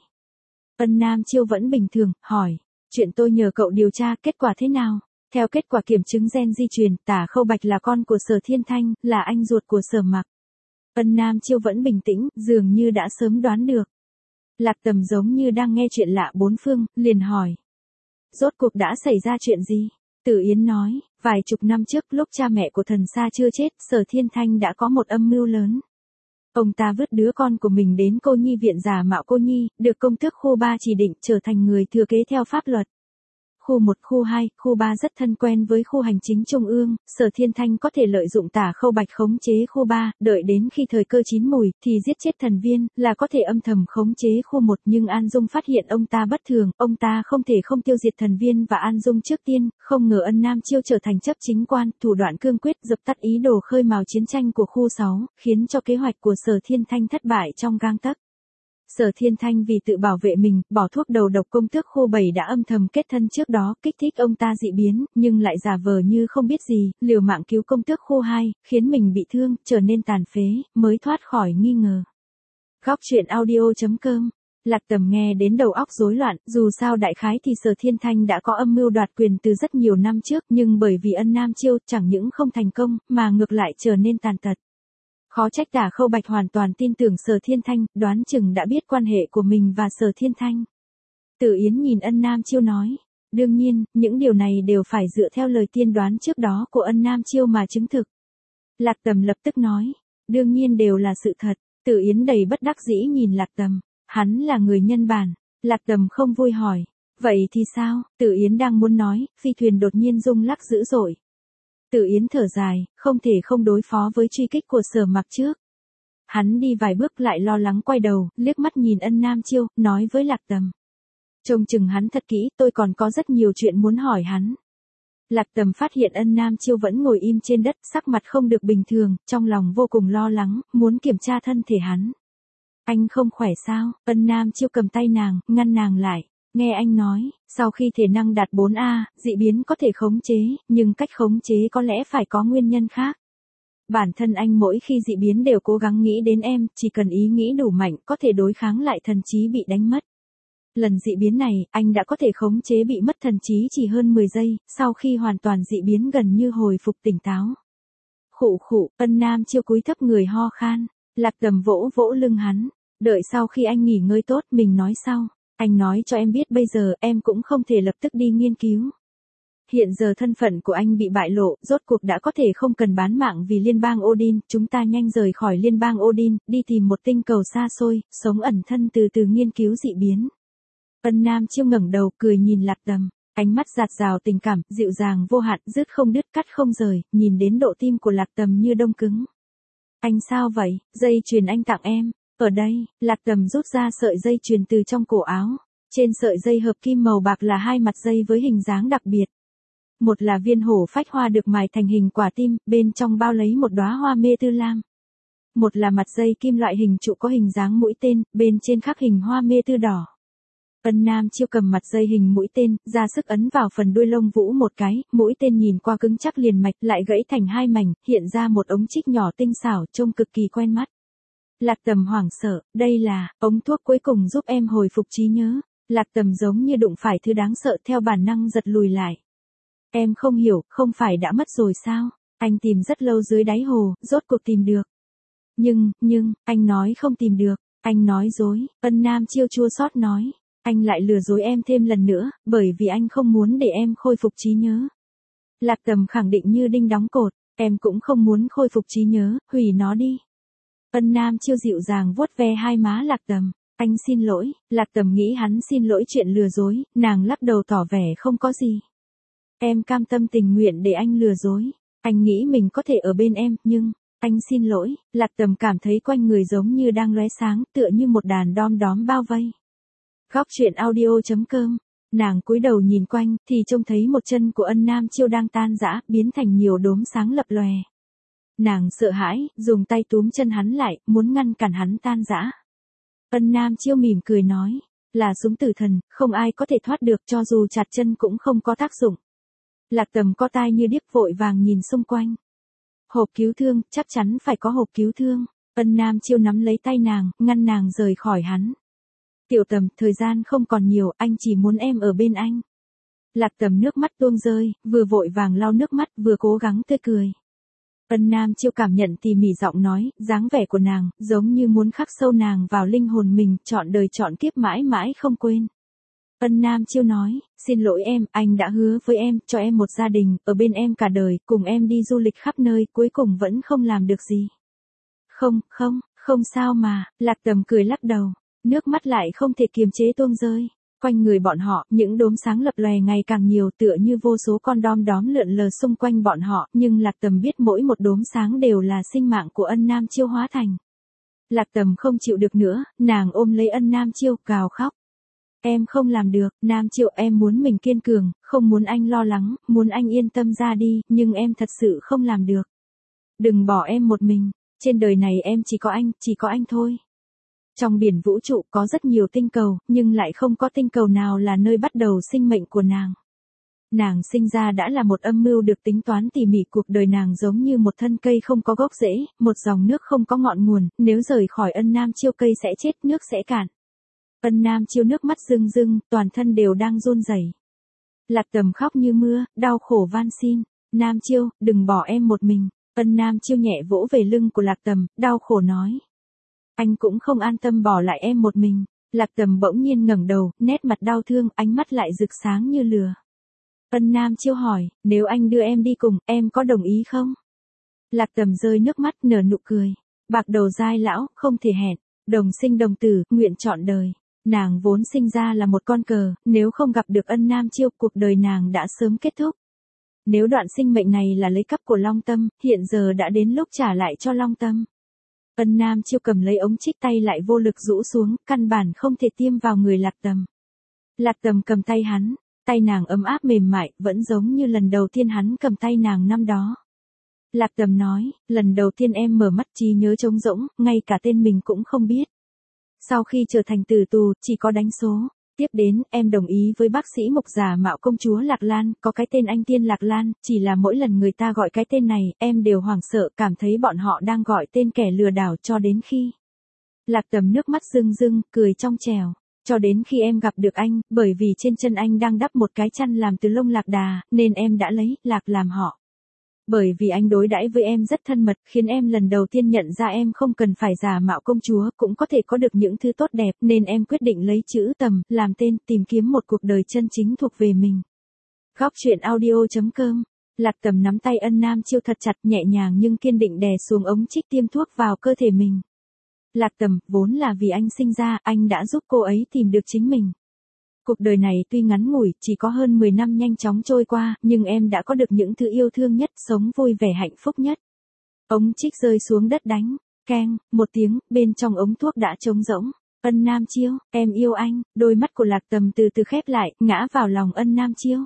Ân Nam Chiêu vẫn bình thường, hỏi, chuyện tôi nhờ cậu điều tra, kết quả thế nào? Theo kết quả kiểm chứng gen di truyền, Tả Khâu Bạch là con của Sở Thiên Thanh, là anh ruột của Sở Mặc. Ân Nam Chiêu vẫn bình tĩnh, dường như đã sớm đoán được. Lạc Tầm giống như đang nghe chuyện lạ bốn phương, liền hỏi. Rốt cuộc đã xảy ra chuyện gì? Tử Yến nói, vài chục năm trước lúc cha mẹ của thần Sa chưa chết, Sở Thiên Thanh đã có một âm mưu lớn. Ông ta vứt đứa con của mình đến cô nhi viện giả mạo cô nhi, được công tước khu 3 chỉ định trở thành người thừa kế theo pháp luật. Khu 1, khu 2, khu 3 rất thân quen với khu hành chính trung ương, Sở Thiên Thanh có thể lợi dụng Tả Khâu Bạch khống chế khu 3, đợi đến khi thời cơ chín mùi, thì giết chết thần viên, là có thể âm thầm khống chế khu 1, nhưng An Dung phát hiện ông ta bất thường, ông ta không thể không tiêu diệt thần viên và An Dung trước tiên, không ngờ Ân Nam Chiêu trở thành chấp chính quan, thủ đoạn cương quyết dập tắt ý đồ khơi mào chiến tranh của khu 6, khiến cho kế hoạch của Sở Thiên Thanh thất bại trong gang tấc. Sở Thiên Thanh vì tự bảo vệ mình, bỏ thuốc đầu độc công tước khu 7 đã âm thầm kết thân trước đó, kích thích ông ta dị biến, nhưng lại giả vờ như không biết gì, liều mạng cứu công tước khu 2, khiến mình bị thương, trở nên tàn phế, mới thoát khỏi nghi ngờ. Góc truyện audio.com. Lạc Tầm nghe đến đầu óc rối loạn, dù sao đại khái thì Sở Thiên Thanh đã có âm mưu đoạt quyền từ rất nhiều năm trước, nhưng bởi vì Ân Nam Chiêu chẳng những không thành công, mà ngược lại trở nên tàn tật. Khó trách Tả Khâu Bạch hoàn toàn tin tưởng Sở Thiên Thanh, đoán chừng đã biết quan hệ của mình và Sở Thiên Thanh. Tử Yến nhìn Ân Nam Chiêu nói, đương nhiên, những điều này đều phải dựa theo lời tiên đoán trước đó của Ân Nam Chiêu mà chứng thực. Lạc Tầm lập tức nói, đương nhiên đều là sự thật. Tử Yến đầy bất đắc dĩ nhìn Lạc Tầm, hắn là người nhân bản. Lạc Tầm không vui hỏi, vậy thì sao? Tử Yến đang muốn nói, phi thuyền đột nhiên rung lắc dữ dội. Tử Yến thở dài, không thể không đối phó với truy kích của Sở Mặc trước. Hắn đi vài bước lại lo lắng quay đầu, liếc mắt nhìn Ân Nam Chiêu, nói với Lạc Tầm. Trông chừng hắn thật kỹ, tôi còn có rất nhiều chuyện muốn hỏi hắn. Lạc Tầm phát hiện Ân Nam Chiêu vẫn ngồi im trên đất, sắc mặt không được bình thường, trong lòng vô cùng lo lắng, muốn kiểm tra thân thể hắn. Anh không khỏe sao? Ân Nam Chiêu cầm tay nàng, ngăn nàng lại. Nghe anh nói, sau khi thể năng đạt 4A, dị biến có thể khống chế, nhưng cách khống chế có lẽ phải có nguyên nhân khác. Bản thân anh mỗi khi dị biến đều cố gắng nghĩ đến em, chỉ cần ý nghĩ đủ mạnh có thể đối kháng lại thần trí bị đánh mất. Lần dị biến này, anh đã có thể khống chế bị mất thần trí chỉ hơn 10 giây, sau khi hoàn toàn dị biến gần như hồi phục tỉnh táo. Khụ khụ, Ân Nam Chiêu cúi thấp người ho khan, Lạc Tầm vỗ vỗ lưng hắn, đợi sau khi anh nghỉ ngơi tốt mình nói sau. Anh nói cho em biết bây giờ em cũng không thể lập tức đi nghiên cứu. Hiện giờ thân phận của anh bị bại lộ, rốt cuộc đã có thể không cần bán mạng vì liên bang Odin, chúng ta nhanh rời khỏi liên bang Odin, đi tìm một tinh cầu xa xôi, sống ẩn thân từ từ nghiên cứu dị biến. Ân Nam Chiêu ngẩng đầu cười nhìn Lạc Tầm, ánh mắt dạt dào tình cảm, dịu dàng vô hạn, dứt không đứt cắt không rời, nhìn đến độ tim của Lạc Tầm như đông cứng. Anh sao vậy? Dây chuyền anh tặng em. Ở đây, Lạc Tầm rút ra sợi dây chuyền từ trong cổ áo. Trên sợi dây hợp kim màu bạc là hai mặt dây với hình dáng đặc biệt. Một là viên hổ phách hoa được mài thành hình quả tim, bên trong bao lấy một đóa hoa mê tư lam. Một là mặt dây kim loại hình trụ có hình dáng mũi tên, bên trên khắc hình hoa mê tư đỏ. Ân Nam Chiêu cầm mặt dây hình mũi tên, ra sức ấn vào phần đuôi lông vũ một cái, mũi tên nhìn qua cứng chắc liền mạch, lại gãy thành hai mảnh, hiện ra một ống trích nhỏ tinh xảo, trông cực kỳ quen mắt. Lạc Tầm hoảng sợ, đây là ống thuốc cuối cùng giúp em hồi phục trí nhớ. Lạc Tầm giống như đụng phải thứ đáng sợ, theo bản năng giật lùi lại. Em không hiểu, không phải đã mất rồi sao? Anh tìm rất lâu dưới đáy hồ, rốt cuộc tìm được. Nhưng, anh nói không tìm được, anh nói dối. Ân Nam Chiêu chua xót nói. Anh lại lừa dối em thêm lần nữa, bởi vì anh không muốn để em khôi phục trí nhớ. Lạc Tầm khẳng định như đinh đóng cột, em cũng không muốn khôi phục trí nhớ, hủy nó đi. Ân Nam Chiêu dịu dàng vuốt ve hai má Lạc Tầm, anh xin lỗi. Lạc Tầm nghĩ hắn xin lỗi chuyện lừa dối, nàng lắc đầu tỏ vẻ không có gì. Em cam tâm tình nguyện để anh lừa dối, anh nghĩ mình có thể ở bên em, nhưng, anh xin lỗi. Lạc Tầm cảm thấy quanh người giống như đang lóe sáng, tựa như một đàn đom đóm bao vây. Góc truyện audio.com. Nàng cúi đầu nhìn quanh, thì trông thấy một chân của Ân Nam Chiêu đang tan rã, biến thành nhiều đốm sáng lập lòe. Nàng sợ hãi, dùng tay túm chân hắn lại, muốn ngăn cản hắn tan rã. Ân Nam Chiêu mỉm cười nói, là súng tử thần, không ai có thể thoát được, cho dù chặt chân cũng không có tác dụng. Lạc Tầm co tai như điếc, vội vàng nhìn xung quanh. Hộp cứu thương, chắc chắn phải có hộp cứu thương. Ân Nam Chiêu nắm lấy tay nàng, ngăn nàng rời khỏi hắn. Tiểu Tầm, thời gian không còn nhiều, anh chỉ muốn em ở bên anh. Lạc Tầm nước mắt tuôn rơi, vừa vội vàng lau nước mắt, vừa cố gắng tươi cười. Ân Nam Chiêu cảm nhận tỉ mỉ giọng nói, dáng vẻ của nàng, giống như muốn khắc sâu nàng vào linh hồn mình, trọn đời trọn kiếp mãi mãi không quên. Ân Nam Chiêu nói, xin lỗi em, anh đã hứa với em, cho em một gia đình, ở bên em cả đời, cùng em đi du lịch khắp nơi, cuối cùng vẫn không làm được gì. Không sao mà, Lạc Tầm cười lắc đầu, nước mắt lại không thể kiềm chế tuôn rơi. Quanh người bọn họ, những đốm sáng lập lòe ngày càng nhiều, tựa như vô số con đom đóm lượn lờ xung quanh bọn họ, nhưng Lạc Tầm biết mỗi một đốm sáng đều là sinh mạng của Ân Nam Chiêu hóa thành. Lạc Tầm không chịu được nữa, nàng ôm lấy Ân Nam Chiêu, gào khóc. Em không làm được, Nam Chiêu, em muốn mình kiên cường, không muốn anh lo lắng, muốn anh yên tâm ra đi, nhưng em thật sự không làm được. Đừng bỏ em một mình, trên đời này em chỉ có anh thôi. Trong biển vũ trụ có rất nhiều tinh cầu, nhưng lại không có tinh cầu nào là nơi bắt đầu sinh mệnh của nàng. Nàng sinh ra đã là một âm mưu được tính toán tỉ mỉ, cuộc đời nàng giống như một thân cây không có gốc rễ, một dòng nước không có ngọn nguồn, nếu rời khỏi Ân Nam Chiêu cây sẽ chết, nước sẽ cạn. Ân Nam Chiêu nước mắt rưng rưng, toàn thân đều đang run rẩy. Lạc Tầm khóc như mưa, đau khổ van xin, Nam Chiêu, đừng bỏ em một mình. Ân Nam Chiêu nhẹ vỗ về lưng của Lạc Tầm, đau khổ nói. Anh cũng không an tâm bỏ lại em một mình. Lạc Tầm bỗng nhiên ngẩng đầu, nét mặt đau thương, ánh mắt lại rực sáng như lửa. Ân Nam Chiêu hỏi, nếu anh đưa em đi cùng, em có đồng ý không? Lạc Tầm rơi nước mắt, nở nụ cười. Bạc đầu dai lão, không thể hẹn. Đồng sinh đồng tử, nguyện trọn đời. Nàng vốn sinh ra là một con cờ, nếu không gặp được Ân Nam Chiêu, cuộc đời nàng đã sớm kết thúc. Nếu đoạn sinh mệnh này là lấy cắp của Long Tâm, hiện giờ đã đến lúc trả lại cho Long Tâm. Ân Nam Chiêu cầm lấy ống trích, tay lại vô lực rũ xuống, căn bản không thể tiêm vào người Lạc Tầm. Lạc Tầm cầm tay hắn, tay nàng ấm áp mềm mại, vẫn giống như lần đầu tiên hắn cầm tay nàng năm đó. Lạc Tầm nói, lần đầu tiên em mở mắt trí nhớ trống rỗng, ngay cả tên mình cũng không biết. Sau khi trở thành tử tù, chỉ có đánh số. Tiếp đến, em đồng ý với bác sĩ Mục giả mạo công chúa Lạc Lan, có cái tên anh Tiên Lạc Lan, chỉ là mỗi lần người ta gọi cái tên này, em đều hoảng sợ, cảm thấy bọn họ đang gọi tên kẻ lừa đảo cho đến khi. Lạc Tầm nước mắt rưng rưng, cười trong trẻo. Cho đến khi em gặp được anh, bởi vì trên chân anh đang đắp một cái chăn làm từ lông lạc đà, nên em đã lấy Lạc làm họ. Bởi vì anh đối đãi với em rất thân mật, khiến em lần đầu tiên nhận ra em không cần phải giả mạo công chúa, cũng có thể có được những thứ tốt đẹp, nên em quyết định lấy chữ Tầm làm tên, tìm kiếm một cuộc đời chân chính thuộc về mình. Góc truyện audio.com. Lạc Tầm nắm tay Ân Nam Chiêu thật chặt, nhẹ nhàng nhưng kiên định đè xuống ống trích tiêm thuốc vào cơ thể mình. Lạc Tầm, vốn là vì anh sinh ra, anh đã giúp cô ấy tìm được chính mình. Cuộc đời này tuy ngắn ngủi, chỉ có hơn 10 năm nhanh chóng trôi qua, nhưng em đã có được những thứ yêu thương nhất, sống vui vẻ hạnh phúc nhất. Ống trích rơi xuống đất đánh, keng, một tiếng, bên trong ống thuốc đã trống rỗng. Ân Nam Chiêu, em yêu anh, đôi mắt của Lạc Tầm từ từ khép lại, ngã vào lòng Ân Nam Chiêu.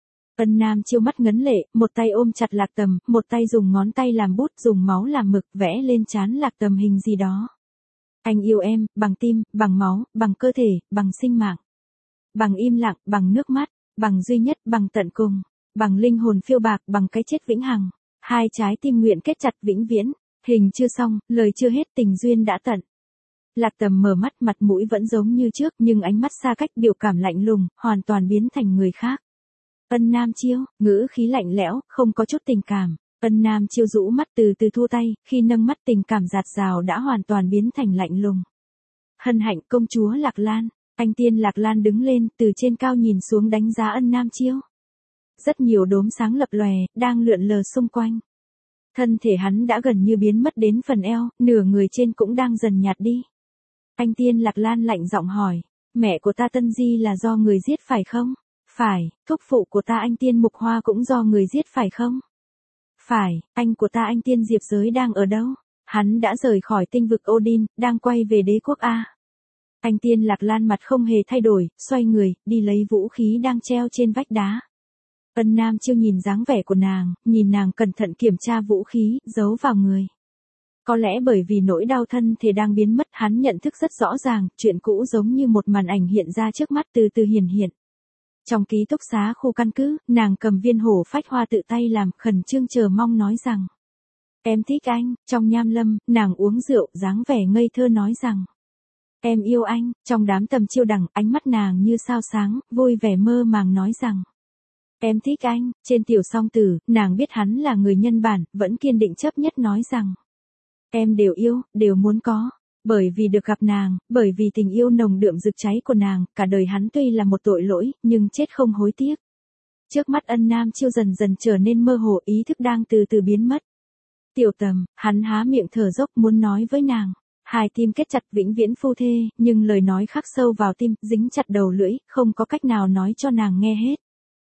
Ân Nam Chiêu mắt ngấn lệ, một tay ôm chặt Lạc Tầm, một tay dùng ngón tay làm bút, dùng máu làm mực, vẽ lên trán Lạc Tầm hình gì đó. Anh yêu em, bằng tim, bằng máu, bằng cơ thể, bằng sinh mạng. Bằng im lặng, bằng nước mắt, bằng duy nhất, bằng tận cùng, bằng linh hồn phiêu bạc, bằng cái chết vĩnh hằng. Hai trái tim nguyện kết chặt vĩnh viễn. Hình chưa xong, lời chưa hết, tình duyên đã tận. Lạc Tầm mở mắt, mặt mũi vẫn giống như trước, nhưng ánh mắt xa cách, biểu cảm lạnh lùng, hoàn toàn biến thành người khác. Ân Nam Chiêu, ngữ khí lạnh lẽo, không có chút tình cảm. Ân Nam Chiêu rũ mắt từ từ thu tay, khi nâng mắt tình cảm dạt dào đã hoàn toàn biến thành lạnh lùng. Hân hạnh công chúa Lạc Lan. Anh Tiên Lạc Lan đứng lên, từ trên cao nhìn xuống đánh giá Ân Nam Chiêu. Rất nhiều đốm sáng lập lòe, đang lượn lờ xung quanh. Thân thể hắn đã gần như biến mất đến phần eo, nửa người trên cũng đang dần nhạt đi. Anh Tiên Lạc Lan lạnh giọng hỏi, mẹ của ta Tân Di là do người giết phải không? Phải, thúc phụ của ta anh Tiên Mục Hoa cũng do người giết phải không? Phải, anh của ta anh Tiên Diệp Giới đang ở đâu? Hắn đã rời khỏi tinh vực Odin, đang quay về đế quốc A. Anh Tiên Lạc Lan mặt không hề thay đổi, xoay người, đi lấy vũ khí đang treo trên vách đá. Ân Nam Chiêu nhìn dáng vẻ của nàng, nhìn nàng cẩn thận kiểm tra vũ khí, giấu vào người. Có lẽ bởi vì nỗi đau thân thể đang biến mất, hắn nhận thức rất rõ ràng, chuyện cũ giống như một màn ảnh hiện ra trước mắt từ từ hiển hiện. Trong ký túc xá khu căn cứ, nàng cầm viên hổ phách hoa tự tay làm, khẩn trương chờ mong nói rằng. Em thích anh, trong nham lâm, nàng uống rượu, dáng vẻ ngây thơ nói rằng. Em yêu anh, trong đám Tầm Chiêu đằng, ánh mắt nàng như sao sáng, vui vẻ mơ màng nói rằng. Em thích anh, trên tiểu song tử, nàng biết hắn là người nhân bản, vẫn kiên định chấp nhất nói rằng. Em đều yêu, đều muốn có. Bởi vì được gặp nàng, bởi vì tình yêu nồng đượm rực cháy của nàng, cả đời hắn tuy là một tội lỗi, nhưng chết không hối tiếc. Trước mắt Ân Nam Chiêu dần dần trở nên mơ hồ, ý thức đang từ từ biến mất. Tiểu Tầm, hắn há miệng thở dốc muốn nói với nàng. Hai tim kết chặt vĩnh viễn phu thê, nhưng lời nói khắc sâu vào tim, dính chặt đầu lưỡi, không có cách nào nói cho nàng nghe hết.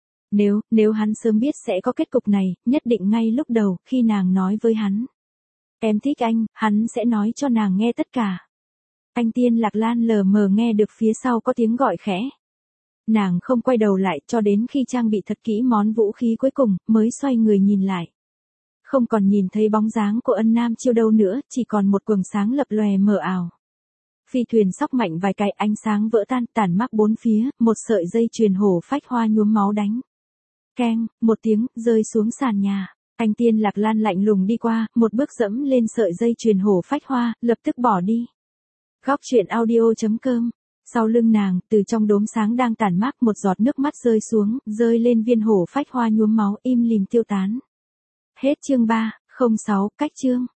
Nếu hắn sớm biết sẽ có kết cục này, nhất định ngay lúc đầu, khi nàng nói với hắn. Em thích anh, hắn sẽ nói cho nàng nghe tất cả. Anh Tiên Lạc Lan lờ mờ nghe được phía sau có tiếng gọi khẽ. Nàng không quay đầu lại cho đến khi trang bị thật kỹ món vũ khí cuối cùng, mới xoay người nhìn lại. Không còn nhìn thấy bóng dáng của Ân Nam Chiêu đâu nữa, chỉ còn một quầng sáng lập lòe mờ ảo. Phi thuyền sóc mạnh vài cái, ánh sáng vỡ tan, tản mác bốn phía, một sợi dây chuyền hổ phách hoa nhuốm máu đánh. Keng, một tiếng, rơi xuống sàn nhà. Anh Tiên Lạc Lan lạnh lùng đi qua, một bước dẫm lên sợi dây chuyền hổ phách hoa, lập tức bỏ đi. Góc truyện audio.com. Sau lưng nàng, từ trong đốm sáng đang tản mát, một giọt nước mắt rơi xuống, rơi lên viên hổ phách hoa nhuốm máu, im lìm tiêu tán. Hết chương 3, 06, cách chương.